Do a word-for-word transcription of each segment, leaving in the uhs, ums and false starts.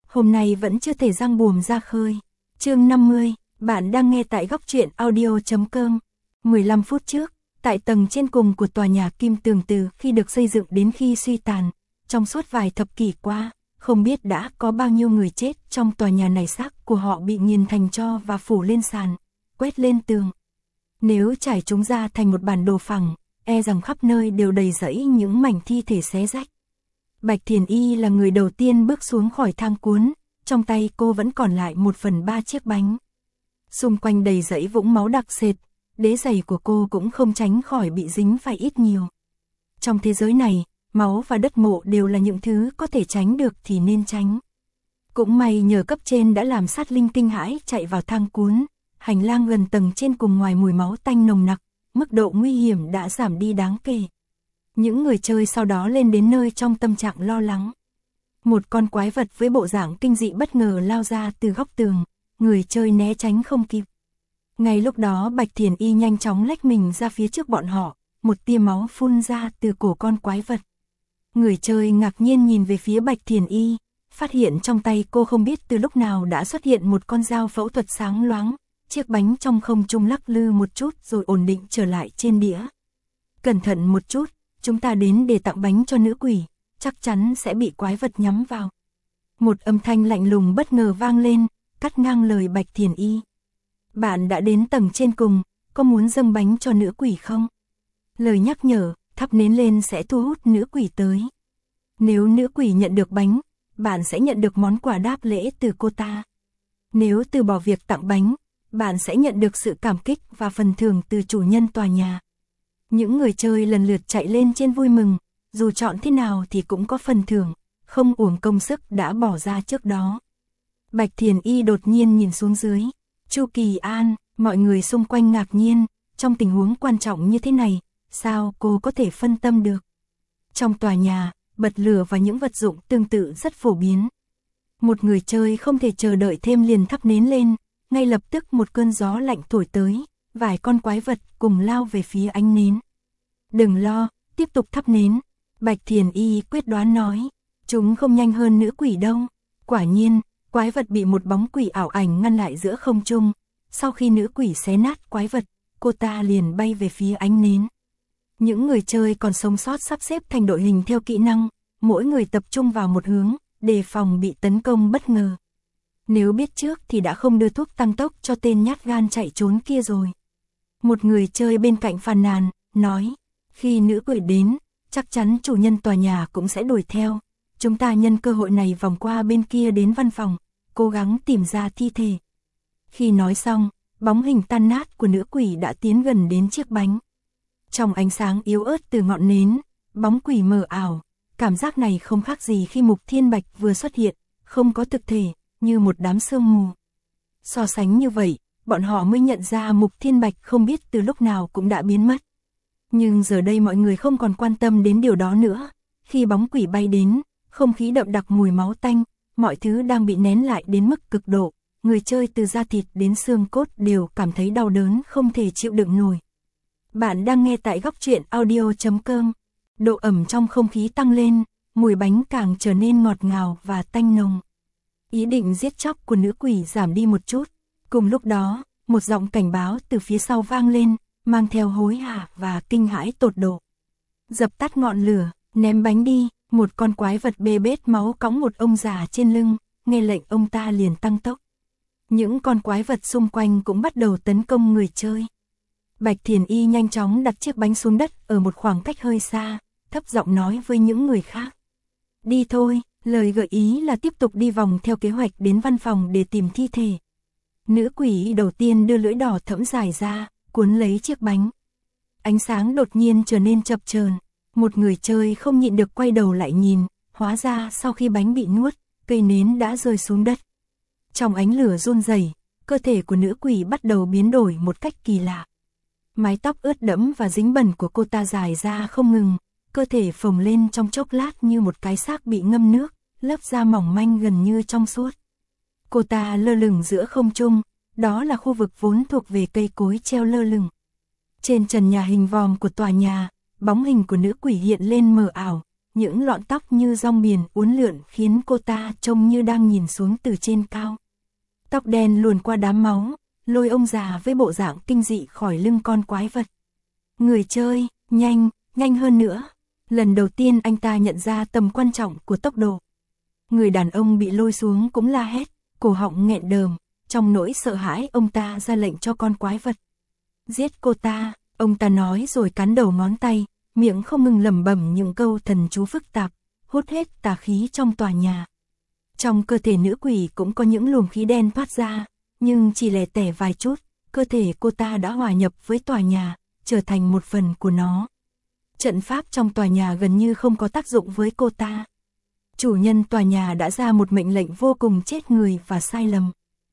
hôm nay vẫn chưa thể giăng buồm ra khơi. Chương năm mươi, bạn đang nghe tại góc truyện audio chấm com. mười lăm phút trước, tại tầng trên cùng của tòa nhà Kim Tường từ khi được xây dựng đến khi suy tàn, trong suốt vài thập kỷ qua, không biết đã có bao nhiêu người chết trong tòa nhà này, xác của họ bị nghiền thành tro và phủ lên sàn, quét lên tường. Nếu trải chúng ra thành một bản đồ phẳng, e rằng khắp nơi đều đầy rẫy những mảnh thi thể xé rách. Bạch Thiền Y là người đầu tiên bước xuống khỏi thang cuốn, trong tay cô vẫn còn lại một phần ba chiếc bánh. Xung quanh đầy rẫy vũng máu đặc sệt, đế giày của cô cũng không tránh khỏi bị dính phải ít nhiều. Trong thế giới này, máu và đất mộ đều là những thứ có thể tránh được thì nên tránh. Cũng may nhờ cấp trên đã làm sát linh kinh hãi chạy vào thang cuốn, hành lang gần tầng trên cùng ngoài mùi máu tanh nồng nặc, mức độ nguy hiểm đã giảm đi đáng kể. Những người chơi sau đó lên đến nơi trong tâm trạng lo lắng. Một con quái vật với bộ dạng kinh dị bất ngờ lao ra từ góc tường, người chơi né tránh không kịp. Ngay lúc đó Bạch Thiền Y nhanh chóng lách mình ra phía trước bọn họ, một tia máu phun ra từ cổ con quái vật. Người chơi ngạc nhiên nhìn về phía Bạch Thiền Y, phát hiện trong tay cô không biết từ lúc nào đã xuất hiện một con dao phẫu thuật sáng loáng, chiếc bánh trong không trung lắc lư một chút rồi ổn định trở lại trên đĩa. Cẩn thận một chút, chúng ta đến để tặng bánh cho nữ quỷ, chắc chắn sẽ bị quái vật nhắm vào. Một âm thanh lạnh lùng bất ngờ vang lên, cắt ngang lời Bạch Thiền Y. Bạn đã đến tầng trên cùng, có muốn dâng bánh cho nữ quỷ không? Lời nhắc nhở, thắp nến lên sẽ thu hút nữ quỷ tới. Nếu nữ quỷ nhận được bánh, bạn sẽ nhận được món quà đáp lễ từ cô ta. Nếu từ bỏ việc tặng bánh, bạn sẽ nhận được sự cảm kích và phần thưởng từ chủ nhân tòa nhà. Những người chơi lần lượt chạy lên trên vui mừng, dù chọn thế nào thì cũng có phần thưởng, không uổng công sức đã bỏ ra trước đó. Bạch Thiền Y đột nhiên nhìn xuống dưới. Chu Kỳ An, mọi người xung quanh ngạc nhiên, trong tình huống quan trọng như thế này, sao cô có thể phân tâm được? Trong tòa nhà, bật lửa và những vật dụng tương tự rất phổ biến. Một người chơi không thể chờ đợi thêm liền thắp nến lên, ngay lập tức một cơn gió lạnh thổi tới, vài con quái vật cùng lao về phía ánh nến. Đừng lo, tiếp tục thắp nến, Bạch Thiền Y quyết đoán nói, chúng không nhanh hơn nữ quỷ đâu. Quả nhiên, quái vật bị một bóng quỷ ảo ảnh ngăn lại giữa không trung, sau khi nữ quỷ xé nát quái vật, cô ta liền bay về phía ánh nến. Những người chơi còn sống sót sắp xếp thành đội hình theo kỹ năng, mỗi người tập trung vào một hướng, đề phòng bị tấn công bất ngờ. Nếu biết trước thì đã không đưa thuốc tăng tốc cho tên nhát gan chạy trốn kia rồi. Một người chơi bên cạnh phàn nàn, nói, khi nữ quỷ đến, chắc chắn chủ nhân tòa nhà cũng sẽ đuổi theo. Chúng ta nhân cơ hội này vòng qua bên kia đến văn phòng, cố gắng tìm ra thi thể. Khi nói xong, bóng hình tan nát của nữ quỷ đã tiến gần đến chiếc bánh. Trong ánh sáng yếu ớt từ ngọn nến, bóng quỷ mờ ảo, cảm giác này không khác gì khi Mục Thiên Bạch vừa xuất hiện, không có thực thể, như một đám sương mù. So sánh như vậy, bọn họ mới nhận ra Mục Thiên Bạch không biết từ lúc nào cũng đã biến mất. Nhưng giờ đây mọi người không còn quan tâm đến điều đó nữa, khi bóng quỷ bay đến, không khí đậm đặc mùi máu tanh, mọi thứ đang bị nén lại đến mức cực độ, người chơi từ da thịt đến xương cốt đều cảm thấy đau đớn không thể chịu đựng nổi. Bạn đang nghe tại góc truyện audio chấm com. Độ ẩm trong không khí tăng lên, mùi bánh càng trở nên ngọt ngào và tanh nồng. Ý định giết chóc của nữ quỷ giảm đi một chút. Cùng lúc đó, một giọng cảnh báo từ phía sau vang lên, mang theo hối hả và kinh hãi tột độ. Dập tắt ngọn lửa, ném bánh đi. Một con quái vật bê bết máu cõng một ông già trên lưng, nghe lệnh ông ta liền tăng tốc. Những con quái vật xung quanh cũng bắt đầu tấn công người chơi. Bạch Thiền Y nhanh chóng đặt chiếc bánh xuống đất ở một khoảng cách hơi xa, thấp giọng nói với những người khác. Đi thôi, lời gợi ý là tiếp tục đi vòng theo kế hoạch đến văn phòng để tìm thi thể. Nữ quỷ đầu tiên đưa lưỡi đỏ thẫm dài ra, cuốn lấy chiếc bánh. Ánh sáng đột nhiên trở nên chập chờn. Một người chơi không nhịn được quay đầu lại nhìn, hóa ra sau khi bánh bị nuốt, cây nến đã rơi xuống đất. Trong ánh lửa run rẩy, cơ thể của nữ quỷ bắt đầu biến đổi một cách kỳ lạ. Mái tóc ướt đẫm và dính bẩn của cô ta dài ra không ngừng, cơ thể phồng lên trong chốc lát như một cái xác bị ngâm nước, lớp da mỏng manh gần như trong suốt. Cô ta lơ lửng giữa không trung, đó là khu vực vốn thuộc về cây cối treo lơ lửng. Trên trần nhà hình vòm của tòa nhà, bóng hình của nữ quỷ hiện lên mờ ảo, những lọn tóc như rong biển uốn lượn khiến cô ta trông như đang nhìn xuống từ trên cao. Tóc đen luồn qua đám máu, lôi ông già với bộ dạng kinh dị khỏi lưng con quái vật. Người chơi, nhanh, nhanh hơn nữa. Lần đầu tiên anh ta nhận ra tầm quan trọng của tốc độ. Người đàn ông bị lôi xuống cũng la hét, cổ họng nghẹn đờm, trong nỗi sợ hãi ông ta ra lệnh cho con quái vật. Giết cô ta, ông ta nói rồi cắn đầu ngón tay, miệng không ngừng lẩm bẩm những câu thần chú phức tạp, hút hết tà khí trong tòa nhà. Trong cơ thể nữ quỷ cũng có những luồng khí đen thoát ra, nhưng chỉ lẻ tẻ vài chút, cơ thể cô ta đã hòa nhập với tòa nhà, trở thành một phần của nó. Trận pháp trong tòa nhà gần như không có tác dụng với cô ta. Chủ nhân tòa nhà đã ra một mệnh lệnh vô cùng chết người và sai lầm.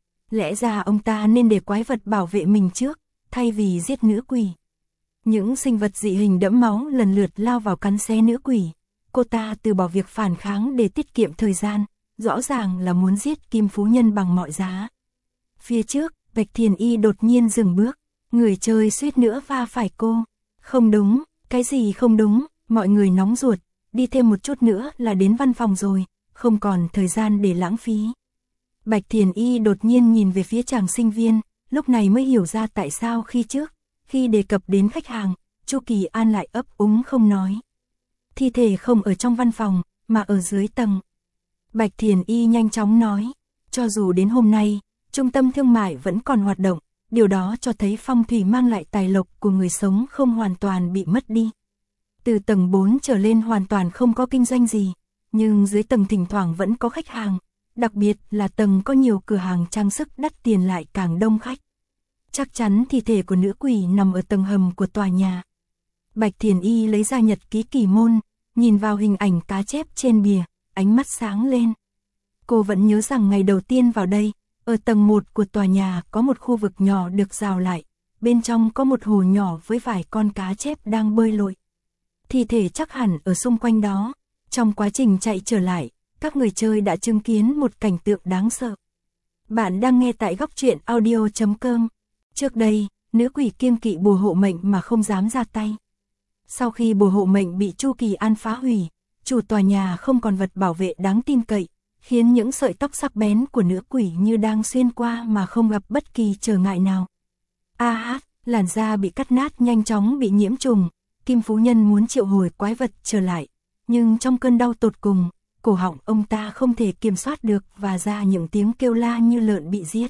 Lẽ ra ông ta nên để quái vật bảo vệ mình trước, thay vì giết nữ quỷ. Những sinh vật dị hình đẫm máu lần lượt lao vào cắn xé nữ quỷ. Cô ta từ bỏ việc phản kháng để tiết kiệm thời gian, rõ ràng là muốn giết Kim Phú Nhân bằng mọi giá. Phía trước, Bạch Thiền Y đột nhiên dừng bước, người chơi suýt nữa va phải cô. Không đúng, cái gì không đúng, mọi người nóng ruột, đi thêm một chút nữa là đến văn phòng rồi, không còn thời gian để lãng phí. Bạch Thiền Y đột nhiên nhìn về phía chàng sinh viên, lúc này mới hiểu ra tại sao khi trước, khi đề cập đến khách hàng, Chu Kỳ An lại ấp úng không nói. Thi thể không ở trong văn phòng, mà ở dưới tầng. Bạch Thiền Y nhanh chóng nói, cho dù đến hôm nay, trung tâm thương mại vẫn còn hoạt động, điều đó cho thấy phong thủy mang lại tài lộc của người sống không hoàn toàn bị mất đi. Từ tầng bốn trở lên hoàn toàn không có kinh doanh gì, nhưng dưới tầng thỉnh thoảng vẫn có khách hàng, đặc biệt là tầng có nhiều cửa hàng trang sức đắt tiền lại càng đông khách. Chắc chắn thi thể của nữ quỷ nằm ở tầng hầm của tòa nhà. Bạch Thiền Y lấy ra nhật ký kỳ môn, nhìn vào hình ảnh cá chép trên bìa, ánh mắt sáng lên. Cô vẫn nhớ rằng ngày đầu tiên vào đây, ở tầng một của tòa nhà có một khu vực nhỏ được rào lại, bên trong có một hồ nhỏ với vài con cá chép đang bơi lội. Thi thể chắc hẳn ở xung quanh đó. Trong quá trình chạy trở lại, các người chơi đã chứng kiến một cảnh tượng đáng sợ. Bạn đang nghe tại góc truyện audio chấm com. Trước đây, nữ quỷ kiêng kỵ bùa hộ mệnh mà không dám ra tay. Sau khi bùa hộ mệnh bị Chu Kỳ An phá hủy, chủ tòa nhà không còn vật bảo vệ đáng tin cậy, khiến những sợi tóc sắc bén của nữ quỷ như đang xuyên qua mà không gặp bất kỳ trở ngại nào. A hát, làn da bị cắt nát nhanh chóng bị nhiễm trùng, Kim Phú Nhân muốn triệu hồi quái vật trở lại, nhưng trong cơn đau tột cùng, cổ họng ông ta không thể kiểm soát được và ra những tiếng kêu la như lợn bị giết.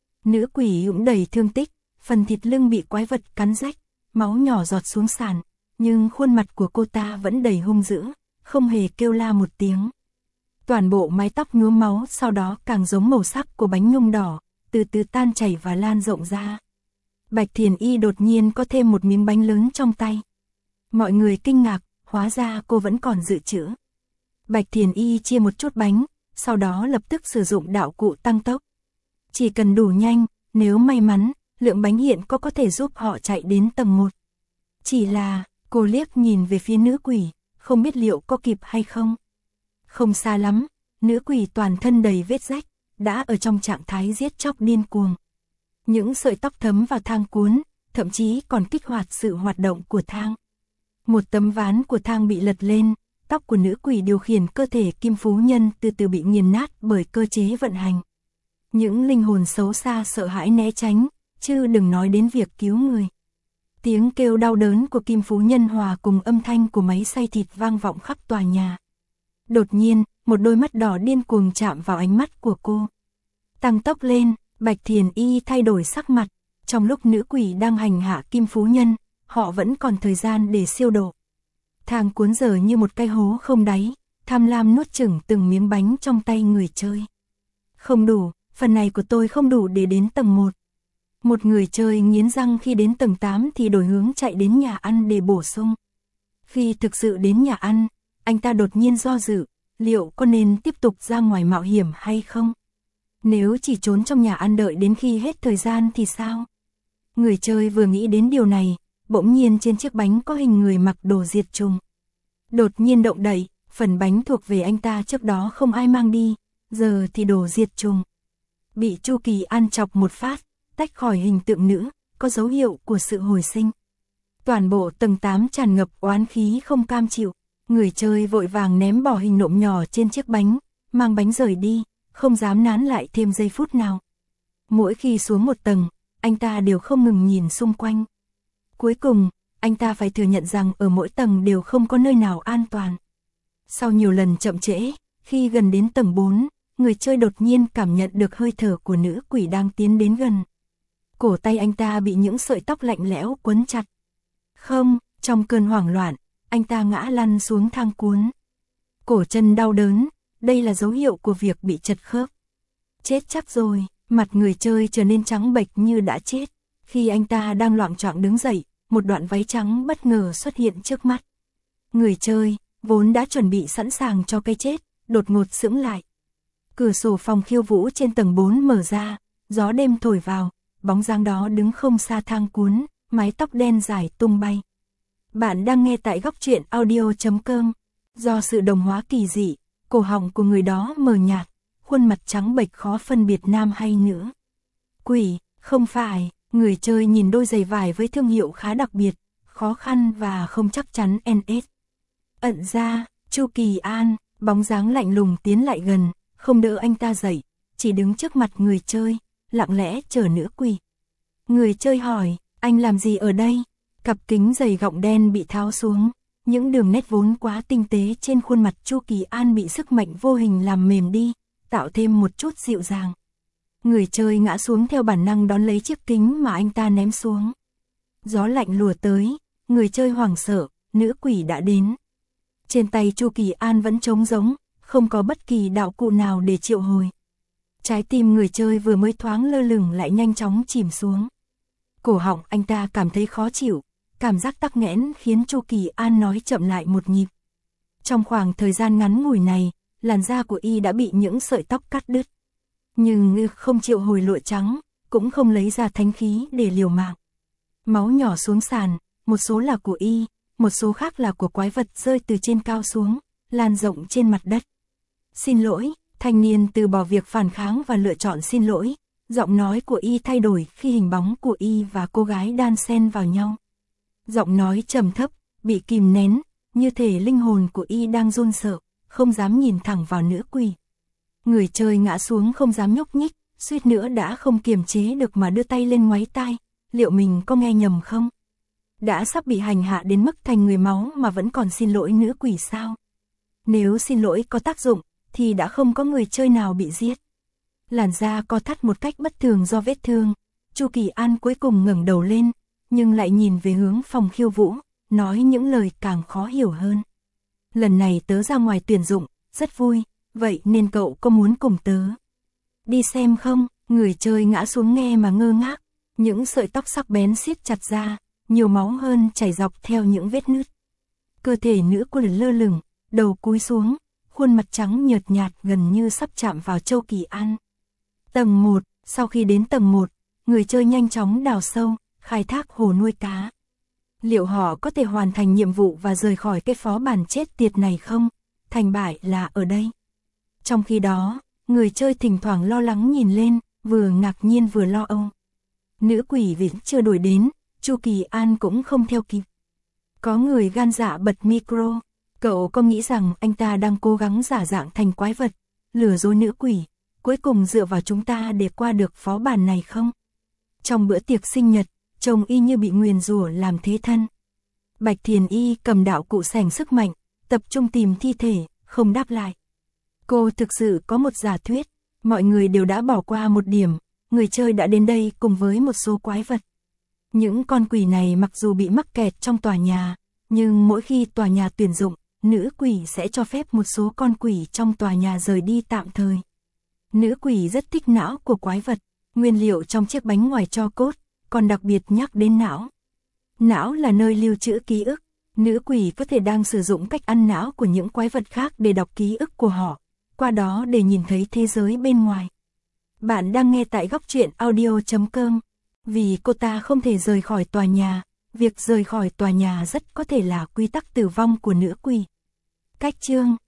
Nữ quỷ cũng đầy thương tích, phần thịt lưng bị quái vật cắn rách, máu nhỏ giọt xuống sàn, nhưng khuôn mặt của cô ta vẫn đầy hung dữ, không hề kêu la một tiếng. Toàn bộ mái tóc nhuốm máu sau đó càng giống màu sắc của bánh nhung đỏ, từ từ tan chảy và lan rộng ra. Bạch Thiền Y đột nhiên có thêm một miếng bánh lớn trong tay. Mọi người kinh ngạc, hóa ra cô vẫn còn dự trữ. Bạch Thiền Y chia một chút bánh, sau đó lập tức sử dụng đạo cụ tăng tốc. Chỉ cần đủ nhanh, nếu may mắn, lượng bánh hiện có có thể giúp họ chạy đến tầng một. Chỉ là, cô liếc nhìn về phía nữ quỷ, không biết liệu có kịp hay không. Không xa lắm, nữ quỷ toàn thân đầy vết rách, đã ở trong trạng thái giết chóc điên cuồng. Những sợi tóc thấm vào thang cuốn, thậm chí còn kích hoạt sự hoạt động của thang. Một tấm ván của thang bị lật lên, tóc của nữ quỷ điều khiển cơ thể Kim Phú Nhân từ từ bị nghiền nát bởi cơ chế vận hành. Những linh hồn xấu xa sợ hãi né tránh, chứ đừng nói đến việc cứu người. Tiếng kêu đau đớn của Kim Phú Nhân hòa cùng âm thanh của máy xay thịt vang vọng khắp tòa nhà. Đột nhiên, một đôi mắt đỏ điên cuồng chạm vào ánh mắt của cô. Tăng tốc lên, Bạch Thiền Y thay đổi sắc mặt, trong lúc nữ quỷ đang hành hạ Kim Phú Nhân, họ vẫn còn thời gian để siêu độ. Thang cuốn dở như một cái hố không đáy, tham lam nuốt chửng từng miếng bánh trong tay người chơi. Không đủ, phần này của tôi không đủ để đến tầng một. Một người chơi nghiến răng khi đến tầng tám thì đổi hướng chạy đến nhà ăn để bổ sung. Khi thực sự đến nhà ăn, anh ta đột nhiên do dự, liệu có nên tiếp tục ra ngoài mạo hiểm hay không? Nếu chỉ trốn trong nhà ăn đợi đến khi hết thời gian thì sao? Người chơi vừa nghĩ đến điều này, bỗng nhiên trên chiếc bánh có hình người mặc đồ diệt trùng. Đột nhiên động đậy, phần bánh thuộc về anh ta trước đó không ai mang đi, giờ thì đồ diệt trùng. Bị Chu Kỳ An chọc một phát, tách khỏi hình tượng nữ, có dấu hiệu của sự hồi sinh. Toàn bộ tầng tám tràn ngập oán khí không cam chịu, Người chơi vội vàng ném bỏ hình nộm nhỏ trên chiếc bánh, mang bánh rời đi, không dám nán lại thêm giây phút nào. Mỗi khi xuống một tầng, anh ta đều không ngừng nhìn xung quanh. Cuối cùng, anh ta phải thừa nhận rằng ở mỗi tầng đều không có nơi nào an toàn. Sau nhiều lần chậm trễ, khi gần đến tầng bốn, người chơi đột nhiên cảm nhận được hơi thở của nữ quỷ đang tiến đến gần. Cổ tay anh ta bị những sợi tóc lạnh lẽo quấn chặt. Không, trong cơn hoảng loạn, anh ta ngã lăn xuống thang cuốn. Cổ chân đau đớn, đây là dấu hiệu của việc bị chật khớp. Chết chắc rồi, mặt người chơi trở nên trắng bệch như đã chết. Khi anh ta đang loạng choạng đứng dậy, một đoạn váy trắng bất ngờ xuất hiện trước mắt. Người chơi, vốn đã chuẩn bị sẵn sàng cho cái chết, đột ngột sững lại. Cửa sổ phòng khiêu vũ trên tầng bốn mở ra, gió đêm thổi vào, bóng dáng đó đứng không xa thang cuốn, mái tóc đen dài tung bay. Bạn đang nghe tại góc truyện audio chấm com. Do sự đồng hóa kỳ dị, cổ họng của người đó mờ nhạt, khuôn mặt trắng bệch khó phân biệt nam hay nữ. Quỷ, không phải, người chơi nhìn đôi giày vải với thương hiệu khá đặc biệt, khó khăn và không chắc chắn en ét. Ẩn ra, Chu Kỳ An, bóng dáng lạnh lùng tiến lại gần, không đỡ anh ta dậy, chỉ đứng trước mặt người chơi, lặng lẽ chờ nữ quỷ. Người chơi hỏi, anh làm gì ở đây? Cặp kính giày gọng đen bị tháo xuống, những đường nét vốn quá tinh tế trên khuôn mặt Chu Kỳ An bị sức mạnh vô hình làm mềm đi, tạo thêm một chút dịu dàng. Người chơi ngã xuống theo bản năng đón lấy chiếc kính mà anh ta ném xuống. Gió lạnh lùa tới, người chơi hoảng sợ, nữ quỷ đã đến. Trên tay Chu Kỳ An vẫn trống rỗng, không có bất kỳ đạo cụ nào để triệu hồi. Trái tim người chơi vừa mới thoáng lơ lửng lại nhanh chóng chìm xuống. Cổ họng anh ta cảm thấy khó chịu, cảm giác tắc nghẽn khiến Chu Kỳ An nói chậm lại một nhịp. Trong khoảng thời gian ngắn ngủi này, làn da của y đã bị những sợi tóc cắt đứt. Nhưng không triệu hồi lụa trắng, cũng không lấy ra thánh khí để liều mạng. Máu nhỏ xuống sàn, một số là của y, một số khác là của quái vật rơi từ trên cao xuống, lan rộng trên mặt đất. Xin lỗi, thanh niên từ bỏ việc phản kháng và lựa chọn xin lỗi. Giọng nói của y thay đổi khi hình bóng của y và cô gái đan xen vào nhau. Giọng nói trầm thấp, bị kìm nén, như thể linh hồn của y đang run sợ, không dám nhìn thẳng vào nữ quỷ. Người chơi ngã xuống không dám nhúc nhích, suýt nữa đã không kiềm chế được mà đưa tay lên ngoáy tai, liệu mình có nghe nhầm không? Đã sắp bị hành hạ đến mức thành người máu mà vẫn còn xin lỗi nữ quỷ sao? Nếu xin lỗi có tác dụng, thì đã không có người chơi nào bị giết. Làn da co thắt một cách bất thường do vết thương, Chu Kỳ An cuối cùng ngẩng đầu lên, nhưng lại nhìn về hướng phòng khiêu vũ, nói những lời càng khó hiểu hơn. Lần này tớ ra ngoài tuyển dụng, rất vui, vậy nên cậu có muốn cùng tớ đi xem không? Người chơi ngã xuống nghe mà ngơ ngác, những sợi tóc sắc bén siết chặt ra, nhiều máu hơn chảy dọc theo những vết nứt. Cơ thể nữ quỷ lơ lửng, đầu cúi xuống, khuôn mặt trắng nhợt nhạt gần như sắp chạm vào Chu Kỳ An. Tầng một, sau khi đến tầng một, người chơi nhanh chóng đào sâu, khai thác hồ nuôi cá. Liệu họ có thể hoàn thành nhiệm vụ và rời khỏi cái phó bản chết tiệt này không? Thành bại là ở đây. Trong khi đó, người chơi thỉnh thoảng lo lắng nhìn lên, vừa ngạc nhiên vừa lo âu. Nữ quỷ vẫn chưa đuổi đến, Chu Kỳ An cũng không theo kịp. Có người gan dạ bật micro, cậu có nghĩ rằng anh ta đang cố gắng giả dạng thành quái vật, lừa dối nữ quỷ, cuối cùng dựa vào chúng ta để qua được phó bản này không? Trong bữa tiệc sinh nhật, chồng y như bị nguyền rủa làm thế thân. Bạch Thiền Y cầm đạo cụ sẻng sức mạnh, tập trung tìm thi thể, không đáp lại. Cô thực sự có một giả thuyết, mọi người đều đã bỏ qua một điểm, người chơi đã đến đây cùng với một số quái vật. Những con quỷ này mặc dù bị mắc kẹt trong tòa nhà, nhưng mỗi khi tòa nhà tuyển dụng, nữ quỷ sẽ cho phép một số con quỷ trong tòa nhà rời đi tạm thời. Nữ quỷ rất thích não của quái vật, nguyên liệu trong chiếc bánh ngoài tro cốt, còn đặc biệt nhắc đến não. Não là nơi lưu trữ ký ức, nữ quỷ có thể đang sử dụng cách ăn não của những quái vật khác để đọc ký ức của họ, qua đó để nhìn thấy thế giới bên ngoài. Bạn đang nghe tại góc truyện audio chấm com. Vì cô ta không thể rời khỏi tòa nhà, việc rời khỏi tòa nhà rất có thể là quy tắc tử vong của nữ quỷ. Cách chương